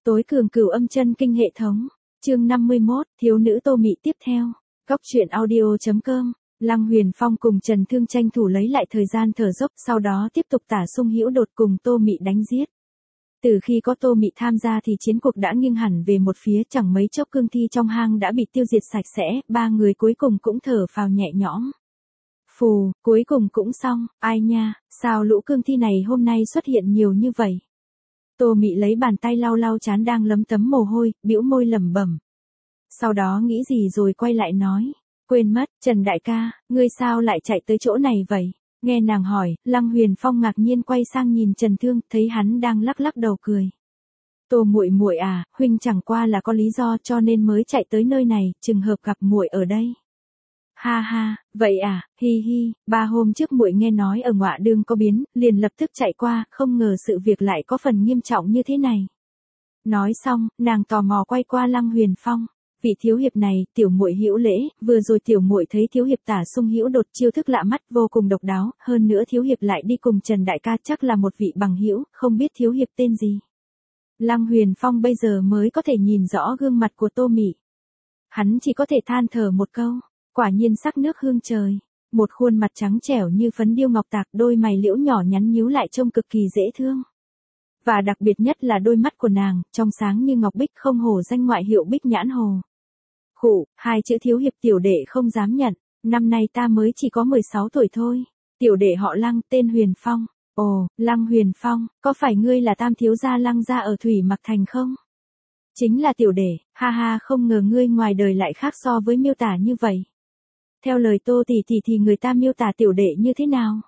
Tối cường cửu âm chân kinh hệ thống. Chương 51, thiếu nữ Tô Mị tiếp theo. Góc truyện audio.com. Lăng Huyền Phong cùng Trần Thương tranh thủ lấy lại thời gian thở dốc, sau đó tiếp tục tả xung hữu đột cùng Tô Mị đánh giết. Từ khi có Tô Mị tham gia thì chiến cuộc đã nghiêng hẳn về một phía, chẳng mấy chốc cương thi trong hang đã bị tiêu diệt sạch sẽ, ba người cuối cùng cũng thở phào nhẹ nhõm. Phù, cuối cùng cũng xong, ai nha, sao lũ cương thi này hôm nay xuất hiện nhiều như vậy? Tô Mị lấy bàn tay lau lau trán đang lấm tấm mồ hôi, bĩu môi lẩm bẩm. Sau đó nghĩ gì rồi quay lại nói, quên mất, Trần đại ca, ngươi sao lại chạy tới chỗ này vậy? Nghe nàng hỏi, Lăng Huyền Phong ngạc nhiên quay sang nhìn Trần Thương, thấy hắn đang lắc lắc đầu cười. Tô muội muội à, huynh chẳng qua là có lý do cho nên mới chạy tới nơi này, trùng hợp gặp muội ở đây. Ha ha, vậy à, hi hi, 3 hôm trước muội nghe nói ở Ngọa Đương có biến, liền lập tức chạy qua, không ngờ sự việc lại có phần nghiêm trọng như thế này. Nói xong, nàng tò mò quay qua Lăng Huyền Phong. Vị thiếu hiệp này, tiểu muội hữu lễ, vừa rồi tiểu muội thấy thiếu hiệp tả xung hữu đột chiêu thức lạ mắt vô cùng độc đáo, hơn nữa thiếu hiệp lại đi cùng Trần đại ca chắc là một vị bằng hữu, không biết thiếu hiệp tên gì. Lăng Huyền Phong bây giờ mới có thể nhìn rõ gương mặt của Tô Mị. Hắn chỉ có thể than thở một câu, quả nhiên sắc nước hương trời, một khuôn mặt trắng trẻo như phấn điêu ngọc tạc, đôi mày liễu nhỏ nhắn nhíu lại trông cực kỳ dễ thương. Và đặc biệt nhất là đôi mắt của nàng, trong sáng như ngọc bích, không hổ danh ngoại hiệu Bích Nhãn Hồ. Khụ, 2 chữ thiếu hiệp tiểu đệ không dám nhận, năm nay ta mới chỉ có 16 tuổi thôi. Tiểu đệ họ Lăng, tên Huyền Phong. Ồ, Lăng Huyền Phong, có phải ngươi là tam thiếu gia Lăng gia ở Thủy Mặc Thành không? Chính là tiểu đệ, ha ha, không ngờ ngươi ngoài đời lại khác so với miêu tả như vậy. Theo lời Tô tỷ tỷ thì người ta miêu tả tiểu đệ như thế nào?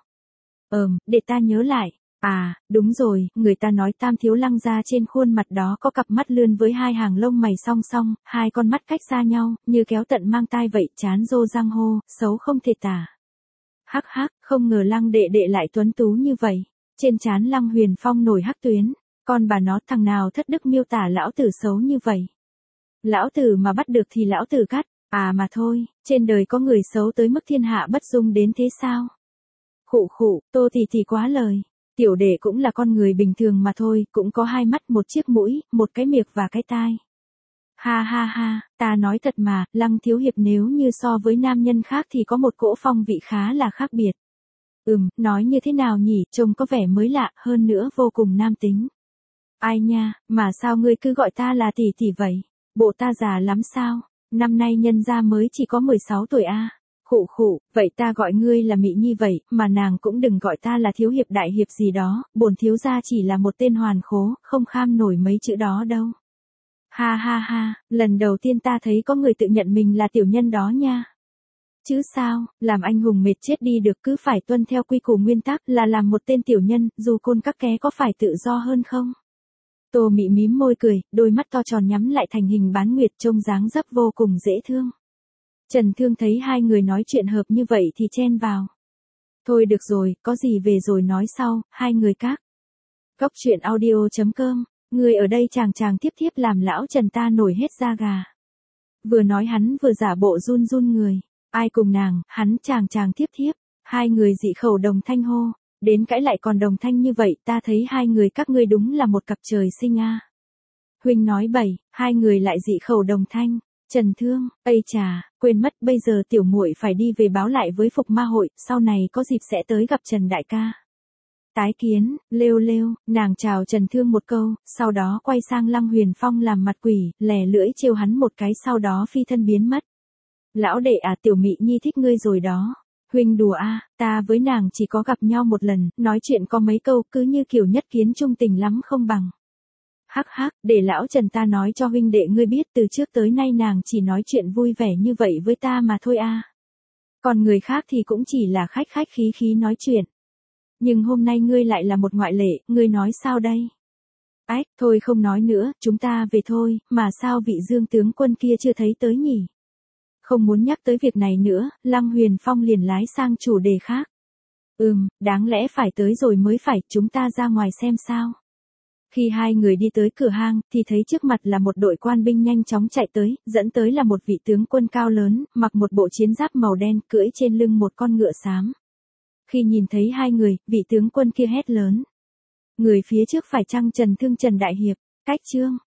Để ta nhớ lại. À, đúng rồi, người ta nói tam thiếu Lăng gia trên khuôn mặt đó có cặp mắt lươn với 2 hàng lông mày song song, 2 con mắt cách xa nhau, như kéo tận mang tai vậy, trán rô răng hô, xấu không thể tả. Hắc hắc, không ngờ Lăng đệ đệ lại tuấn tú như vậy. Trên trán Lăng Huyền Phong nổi hắc tuyến, con bà nó thằng nào thất đức miêu tả lão tử xấu như vậy. Lão tử mà bắt được thì lão tử cắt, à mà thôi, trên đời có người xấu tới mức thiên hạ bất dung đến thế sao? Khụ khụ, Tô tỷ tỷ quá lời. Tiểu đệ cũng là con người bình thường mà thôi, cũng có 2 mắt, một chiếc mũi, một cái miệng và cái tai. Ha ha ha, ta nói thật mà, Lăng thiếu hiệp nếu như so với nam nhân khác thì có một cỗ phong vị khá là khác biệt. Nói như thế nào nhỉ, trông có vẻ mới lạ, hơn nữa vô cùng nam tính. Ai nha, mà sao ngươi cứ gọi ta là tỷ tỷ vậy? Bộ ta già lắm sao? Năm nay nhân gia mới chỉ có 16 tuổi a. Khụ khụ, vậy ta gọi ngươi là Mị Nhi vậy, mà nàng cũng đừng gọi ta là thiếu hiệp đại hiệp gì đó, bổn thiếu gia chỉ là một tên hoàn khố, không kham nổi mấy chữ đó đâu. Ha ha ha, lần đầu tiên ta thấy có người tự nhận mình là tiểu nhân đó nha. Chứ sao, làm anh hùng mệt chết đi được, cứ phải tuân theo quy củ nguyên tắc là làm một tên tiểu nhân, dù côn các ké có phải tự do hơn không? Tô Mị mím môi cười, đôi mắt to tròn nhắm lại thành hình bán nguyệt, trông dáng dấp vô cùng dễ thương. Trần Thương thấy 2 người nói chuyện hợp như vậy thì chen vào. Thôi được rồi, có gì về rồi nói sau, 2 người các. Góc truyện audio.com, người ở đây chàng tiếp tiếp làm lão Trần ta nổi hết da gà. Vừa nói hắn vừa giả bộ run run người. Ai cùng nàng, hắn chàng tiếp tiếp. 2 người dị khẩu đồng thanh hô. Đến cãi lại còn đồng thanh như vậy, ta thấy 2 người các ngươi đúng là một cặp trời sinh a. Huynh nói bậy, 2 người lại dị khẩu đồng thanh. Trần Thương, ây chà, quên mất, bây giờ tiểu muội phải đi về báo lại với Phục Ma hội, sau này có dịp sẽ tới gặp Trần đại ca. Tái kiến, lêu, nàng chào Trần Thương một câu, sau đó quay sang Lăng Huyền Phong làm mặt quỷ, lè lưỡi trêu hắn một cái, sau đó phi thân biến mất. Lão đệ à, tiểu Mị Nhi thích ngươi rồi đó. Huynh đùa a, ta với nàng chỉ có gặp nhau một lần, nói chuyện có mấy câu, cứ như kiểu nhất kiến trung tình lắm không bằng. Hắc hắc, để lão Trần ta nói cho huynh đệ ngươi biết, từ trước tới nay nàng chỉ nói chuyện vui vẻ như vậy với ta mà thôi a. Còn người khác thì cũng chỉ là khách khí nói chuyện. Nhưng hôm nay ngươi lại là một ngoại lệ, ngươi nói sao đây? Ách, thôi không nói nữa, chúng ta về thôi, mà sao vị Dương tướng quân kia chưa thấy tới nhỉ? Không muốn nhắc tới việc này nữa, Lăng Huyền Phong liền lái sang chủ đề khác. Đáng lẽ phải tới rồi mới phải, chúng ta ra ngoài xem sao. Khi 2 người đi tới cửa hang, thì thấy trước mặt là một đội quan binh nhanh chóng chạy tới, dẫn tới là một vị tướng quân cao lớn, mặc một bộ chiến giáp màu đen, cưỡi trên lưng một con ngựa xám. Khi nhìn thấy 2 người, vị tướng quân kia hét lớn. Người phía trước phải chăng Trần Thương Trần Đại Hiệp? Cách chương.